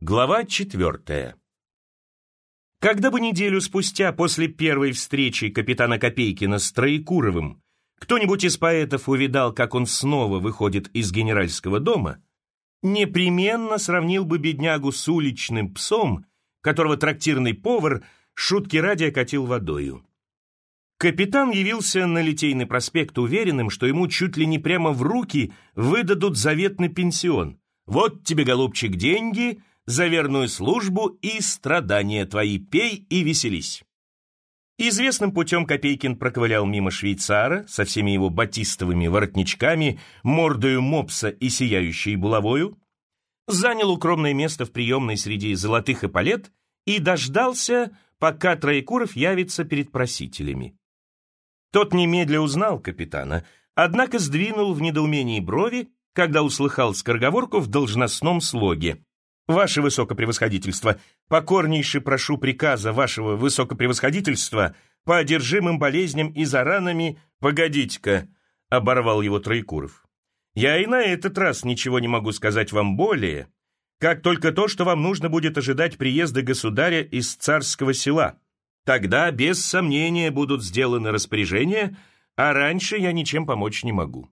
Глава 4. Когда бы неделю спустя после первой встречи капитана Копейкина с Троекуровым кто-нибудь из поэтов увидал, как он снова выходит из генеральского дома, непременно сравнил бы беднягу с уличным псом, которого трактирный повар шутки ради окатил водою. Капитан явился на Литейный проспект уверенным, что ему чуть ли не прямо в руки выдадут заветный пенсион. «Вот тебе, голубчик, деньги за верную службу и страдания твои, пей и веселись». Известным путем Копейкин проковылял мимо швейцара со всеми его батистовыми воротничками, мордою мопса и сияющей булавою, занял укромное место в приемной среди золотых эполет и дождался, пока Троекуров явится перед просителями. Тот немедля узнал капитана, однако сдвинул в недоумении брови, когда услыхал скороговорку в должностном слоге. «Ваше высокопревосходительство, покорнейше прошу приказа вашего высокопревосходительства по одержимым болезням и за ранами...» «Погодите-ка», — оборвал его Троекуров. «Я и на этот раз ничего не могу сказать вам более, как только то, что вам нужно будет ожидать приезда государя из царского села. Тогда, без сомнения, будут сделаны распоряжения, а раньше я ничем помочь не могу».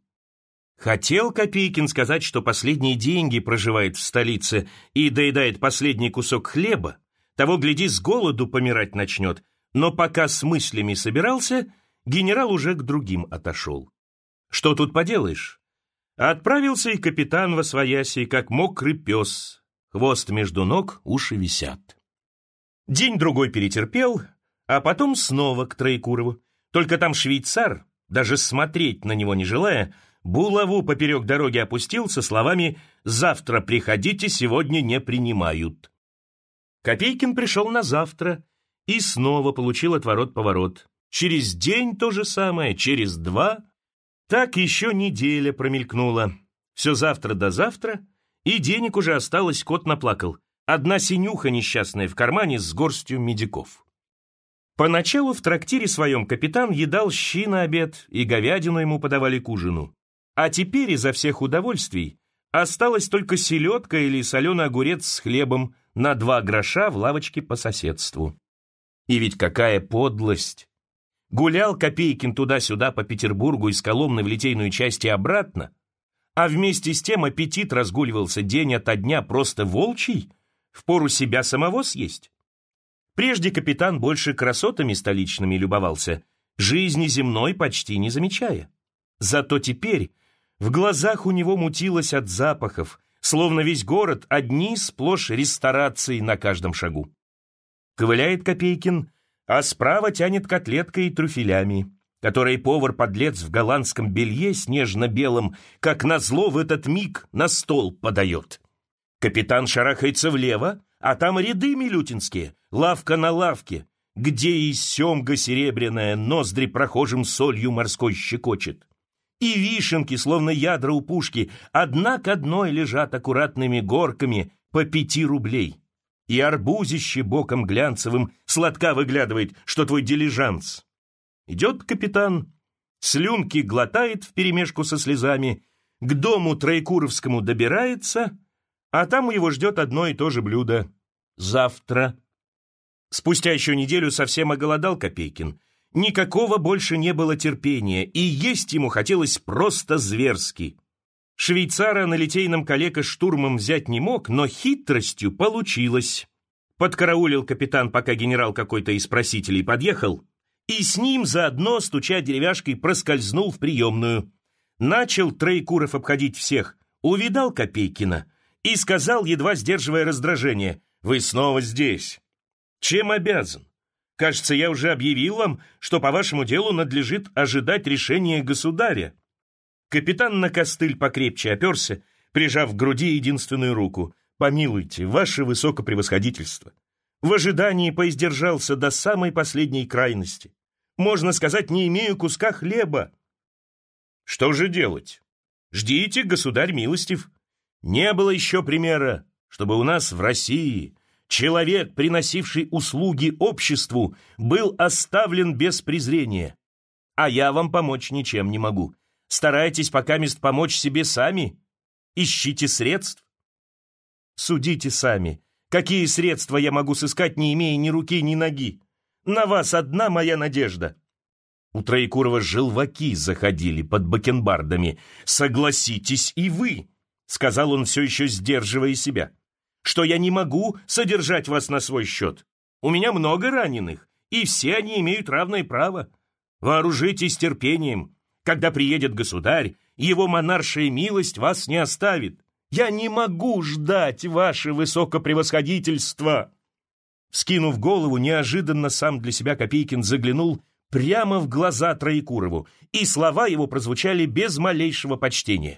Хотел Копейкин сказать, что последние деньги проживает в столице и доедает последний кусок хлеба, того, гляди, с голоду помирать начнет, но пока с мыслями собирался, генерал уже к другим отошел. Что тут поделаешь? Отправился и капитан восвояси, как мокрый пес, хвост между ног, уши висят. День-другой перетерпел, а потом снова к Троекурову. Только там швейцар, даже смотреть на него не желая, булаву поперек дороги опустил со словами «Завтра приходите, сегодня не принимают». Копейкин пришел на завтра и снова получил отворот-поворот. Через день то же самое, через два. Так еще неделя промелькнула. Все завтра до завтра, и денег уже осталось, кот наплакал. Одна синюха несчастная в кармане с горстью медиков. Поначалу в трактире своем капитан едал щи на обед, и говядину ему подавали к ужину. А теперь изо всех удовольствий осталась только селедка или соленый огурец с хлебом на 2 гроша в лавочке по соседству. И ведь какая подлость! Гулял Копейкин туда-сюда по Петербургу из Коломны в Литейную часть и обратно, а вместе с тем аппетит разгуливался день ото дня просто волчий, впору себя самого съесть. Прежде капитан больше красотами столичными любовался, жизни земной почти не замечая. Зато теперь в глазах у него мутилось от запахов, словно весь город одни сплошь ресторации на каждом шагу. Ковыляет Копейкин, а справа тянет котлеткой и трюфелями, которые повар-подлец в голландском белье снежно-белом, как назло в этот миг на стол подает. Капитан шарахается влево, а там ряды милютинские, лавка на лавке, где и семга серебряная ноздри прохожим солью морской щекочет. И вишенки, словно ядра у пушки, одна к одной лежат аккуратными горками по 5 рублей. И арбузище боком глянцевым сладка выглядывает, что твой дилижанс. Идет капитан, слюнки глотает вперемешку со слезами, к дому Троекуровскому добирается, а там его ждет одно и то же блюдо — завтра. Спустя еще неделю совсем оголодал Копейкин. Никакого больше не было терпения, и есть ему хотелось просто зверски. Швейцара на Литейном калека штурмом взять не мог, но хитростью получилось. Подкараулил капитан, пока генерал какой-то из просителей подъехал, и с ним заодно, стуча деревяшкой, проскользнул в приемную. Начал Троекуров обходить всех, увидал Копейкина и сказал, едва сдерживая раздражение: «Вы снова здесь. Чем обязан? Кажется, я уже объявил вам, что по вашему делу надлежит ожидать решения государя». Капитан на костыль покрепче оперся, прижав к груди единственную руку. «Помилуйте, ваше высокопревосходительство. В ожидании поиздержался до самой последней крайности. Можно сказать, не имею куска хлеба». «Что же делать? Ждите, государь милостив. Не было еще примера, чтобы у нас в России человек, приносивший услуги обществу, был оставлен без презрения. А я вам помочь ничем не могу. Старайтесь покамест помочь себе сами. Ищите средств. Судите сами, Какие средства я могу сыскать, не имея ни руки, ни ноги? На вас одна моя надежда». У Троекурова желваки заходили под бакенбардами. «Согласитесь и вы», — сказал он, все еще сдерживая себя, «что я не могу содержать вас на свой счет. У меня много раненых, и все они имеют равное право. Вооружитесь терпением. Когда приедет государь, его монаршая милость вас не оставит. Я не могу ждать, ваше высокопревосходительство». Вскинув голову, неожиданно сам для себя Копейкин заглянул прямо в глаза Троекурову, и слова его прозвучали без малейшего почтения.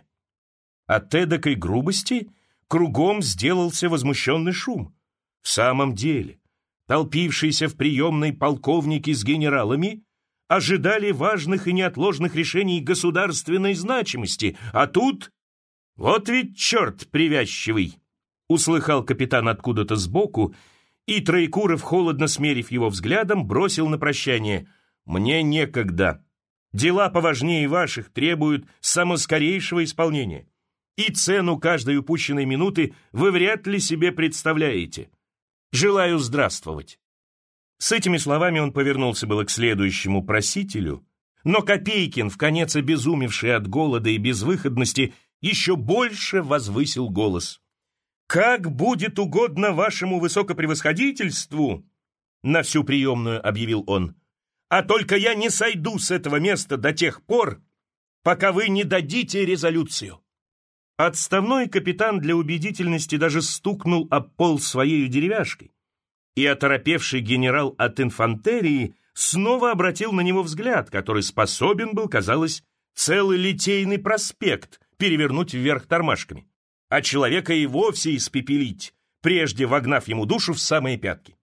От эдакой грубости кругом сделался возмущенный шум. В самом деле, толпившиеся в приемной полковники с генералами ожидали важных и неотложных решений государственной значимости, а тут... «Вот ведь черт привязчивый!» — услыхал капитан откуда-то сбоку, и Троекуров, холодно смерив его взглядом, бросил на прощание: «Мне некогда. Дела поважнее ваших требуют самоскорейшего исполнения. И цену каждой упущенной минуты вы вряд ли себе представляете. Желаю здравствовать». С этими словами он повернулся было к следующему просителю, но Копейкин, вконец обезумевший от голода и безвыходности, еще больше возвысил голос. «Как будет угодно вашему высокопревосходительству!» На всю приемную объявил он. «А только я не сойду с этого места до тех пор, пока вы не дадите резолюцию». Отставной капитан для убедительности даже стукнул об пол своей деревяшкой, и оторопевший генерал от инфантерии снова обратил на него взгляд, который способен был, казалось, целый Литейный проспект перевернуть вверх тормашками, а человека и вовсе испепелить, прежде вогнав ему душу в самые пятки.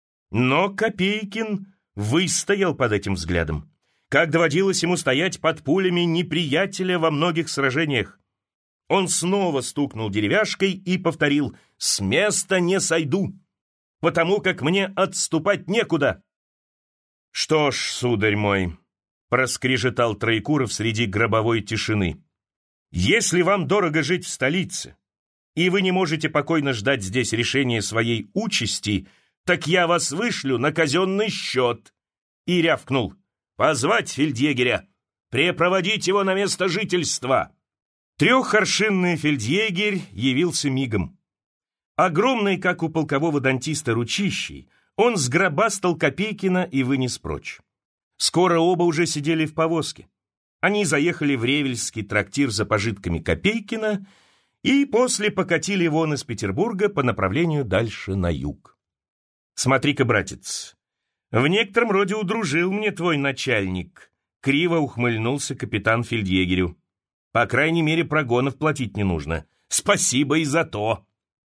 Но Копейкин выстоял под этим взглядом, как доводилось ему стоять под пулями неприятеля во многих сражениях. Он снова стукнул деревяшкой и повторил: «С места не сойду, потому как мне отступать некуда». «Что ж, сударь мой», — проскрежетал Троекуров среди гробовой тишины, «если вам дорого жить в столице, и вы не можете покойно ждать здесь решения своей участи, так я вас вышлю на казенный счет». И рявкнул: «Позвать фельдъегеря, препроводить его на место жительства». Трехоршинный фельдъегерь явился мигом. Огромный, как у полкового дантиста, ручищей, он сгробастал Копейкина и вынес прочь. Скоро оба уже сидели в повозке. Они заехали в Ревельский трактир за пожитками Копейкина и после покатили вон из Петербурга по направлению дальше на юг. «Смотри-ка, братец, в некотором роде удружил мне твой начальник», — криво ухмыльнулся капитан фельдъегерю. «По крайней мере, прогонов платить не нужно. Спасибо и за то».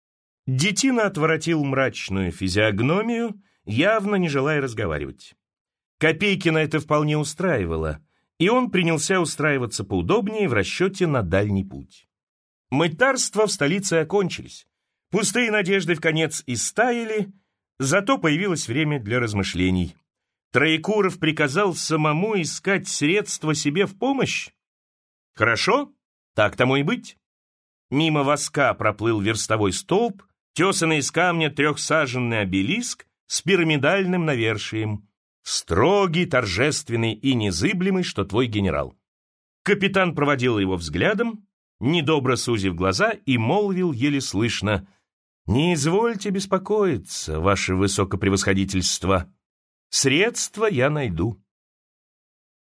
Детина отворотил мрачную физиогномию, явно не желая разговаривать. Копейкина это вполне устраивало, и он принялся устраиваться поудобнее в расчете на дальний путь. Мытарства в столице окончились. Пустые надежды вконец истаяли, зато появилось время для размышлений. Троекуров приказал самому искать средства себе в помощь. Хорошо, так тому и быть. Мимо воска проплыл верстовой столб, тесанный из камня трехсаженный обелиск с пирамидальным навершием. Строгий, торжественный и незыблемый, что твой генерал. Капитан проводил его взглядом, недобро сузив глаза, и молвил еле слышно: «Не извольте беспокоиться, ваше высокопревосходительство. Средства я найду».